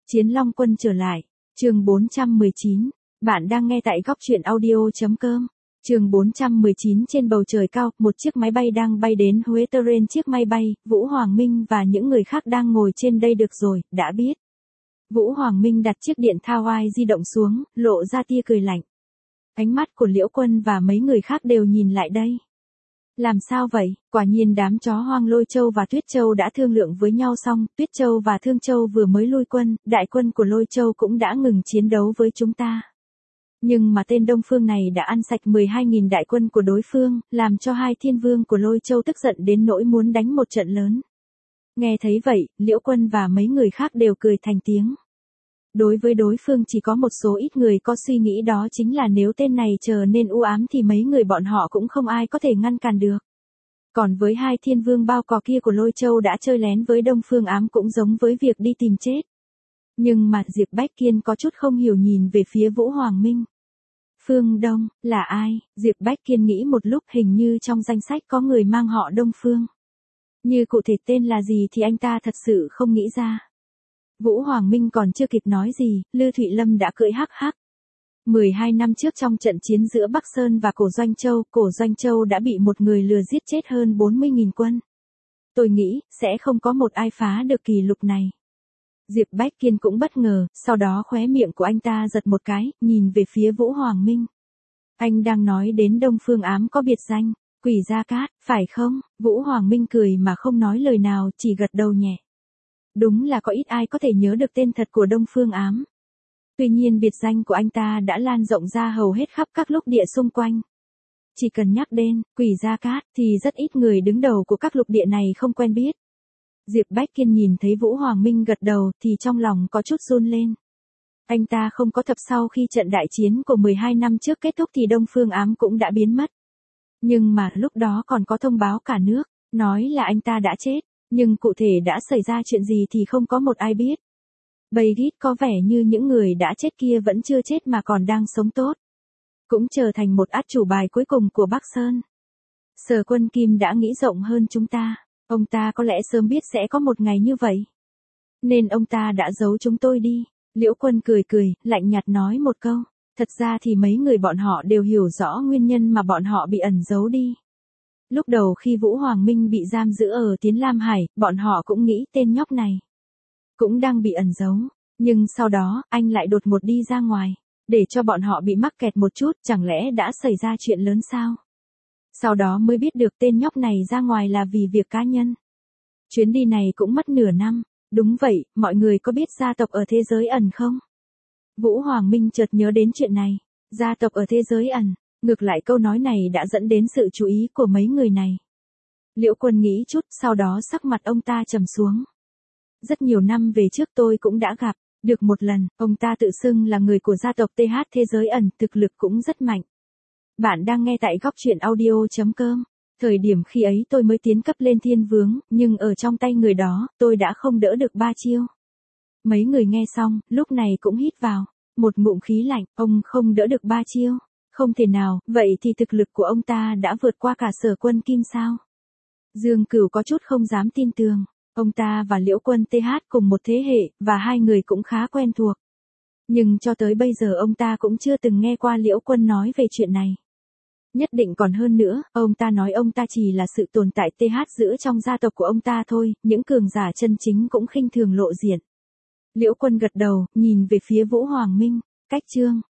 Chiến Long Quân trở lại. Chương 419. Bạn đang nghe tại góc truyện audio.com. Chương 419. Trên bầu trời cao, một chiếc máy bay đang bay đến Huế. Terrain chiếc máy bay, Vũ Hoàng Minh và những người khác đang ngồi trên đây. Được rồi, đã biết. Vũ Hoàng Minh đặt chiếc điện thoại Huawei di động xuống, lộ ra tia cười lạnh. Ánh mắt của Liễu Quân và mấy người khác đều nhìn lại đây. Làm sao vậy? Quả nhiên đám chó hoang Lôi Châu và Tuyết Châu đã thương lượng với nhau xong, Tuyết Châu và Thương Châu vừa mới lui quân, đại quân của Lôi Châu cũng đã ngừng chiến đấu với chúng ta. Nhưng mà tên Đông Phương này đã ăn sạch 12.000 đại quân của đối phương, làm cho hai thiên vương của Lôi Châu tức giận đến nỗi muốn đánh một trận lớn. Nghe thấy vậy, Liễu Quân và mấy người khác đều cười thành tiếng. Đối với đối phương chỉ có một số ít người có suy nghĩ đó chính là nếu tên này trở nên u ám thì mấy người bọn họ cũng không ai có thể ngăn cản được. Còn với hai thiên vương bao cò kia của Lôi Châu đã chơi lén với Đông Phương ám cũng giống với việc đi tìm chết. Nhưng mà Diệp Bách Kiên có chút không hiểu nhìn về phía Vũ Hoàng Minh. Phương Đông, là ai? Diệp Bách Kiên nghĩ một lúc, hình như trong danh sách có người mang họ Đông Phương. Như cụ thể tên là gì thì anh ta thật sự không nghĩ ra. Vũ Hoàng Minh còn chưa kịp nói gì, Lư Thụy Lâm đã cười hắc hắc. 12 năm trước trong trận chiến giữa Bắc Sơn và Cổ Doanh Châu đã bị một người lừa giết chết hơn 40.000 quân. Tôi nghĩ, sẽ không có một ai phá được kỷ lục này. Diệp Bách Kiên cũng bất ngờ, sau đó khóe miệng của anh ta giật một cái, nhìn về phía Vũ Hoàng Minh. Anh đang nói đến Đông Phương ám có biệt danh, Quỷ Gia Cát, phải không? Vũ Hoàng Minh cười mà không nói lời nào, chỉ gật đầu nhẹ. Đúng là có ít ai có thể nhớ được tên thật của Đông Phương ám. Tuy nhiên biệt danh của anh ta đã lan rộng ra hầu hết khắp các lục địa xung quanh. Chỉ cần nhắc đến Quỷ Gia Cát thì rất ít người đứng đầu của các lục địa này không quen biết. Diệp Bách Kiên nhìn thấy Vũ Hoàng Minh gật đầu thì trong lòng có chút run lên. Anh ta không có tập sau khi trận đại chiến của 12 năm trước kết thúc thì Đông Phương ám cũng đã biến mất. Nhưng mà lúc đó còn có thông báo cả nước, nói là anh ta đã chết. Nhưng cụ thể đã xảy ra chuyện gì thì không có một ai biết. Beirut có vẻ như những người đã chết kia vẫn chưa chết mà còn đang sống tốt. Cũng trở thành một át chủ bài cuối cùng của Bắc Sơn. Sở Quân Kim đã nghĩ rộng hơn chúng ta. Ông ta có lẽ sớm biết sẽ có một ngày như vậy. Nên ông ta đã giấu chúng tôi đi. Liễu Quân cười cười, lạnh nhạt nói một câu. Thật ra thì mấy người bọn họ đều hiểu rõ nguyên nhân mà bọn họ bị ẩn giấu đi. Lúc đầu khi Vũ Hoàng Minh bị giam giữ ở Tiến Lam Hải, bọn họ cũng nghĩ tên nhóc này cũng đang bị ẩn giấu. Nhưng sau đó, anh lại đột ngột đi ra ngoài, để cho bọn họ bị mắc kẹt một chút, chẳng lẽ đã xảy ra chuyện lớn sao? Sau đó mới biết được tên nhóc này ra ngoài là vì việc cá nhân. Chuyến đi này cũng mất nửa năm. Đúng vậy, mọi người có biết gia tộc ở thế giới ẩn không? Vũ Hoàng Minh chợt nhớ đến chuyện này. Gia tộc ở thế giới ẩn. Ngược lại câu nói này đã dẫn đến sự chú ý của mấy người này. Liễu Quân nghĩ chút, sau đó sắc mặt ông ta trầm xuống. Rất nhiều năm về trước tôi cũng đã gặp được một lần, ông ta tự xưng là người của gia tộc TH thế giới ẩn, thực lực cũng rất mạnh. Bạn đang nghe tại góc truyện audio.com. Thời điểm khi ấy tôi mới tiến cấp lên thiên vương, nhưng ở trong tay người đó, tôi đã không đỡ được 3 chiêu. Mấy người nghe xong, lúc này cũng hít vào một ngụm khí lạnh, ông không đỡ được 3 chiêu. Không thể nào, vậy thì thực lực của ông ta đã vượt qua cả Sở Quân Kim sao? Dương Cửu có chút không dám tin tưởng. Ông ta và Liễu Quân TH cùng một thế hệ, và hai người cũng khá quen thuộc. Nhưng cho tới bây giờ ông ta cũng chưa từng nghe qua Liễu Quân nói về chuyện này. Nhất định còn hơn nữa, ông ta nói ông ta chỉ là sự tồn tại TH giữa trong gia tộc của ông ta thôi, những cường giả chân chính cũng khinh thường lộ diện. Liễu Quân gật đầu, nhìn về phía Vũ Hoàng Minh. Cách chương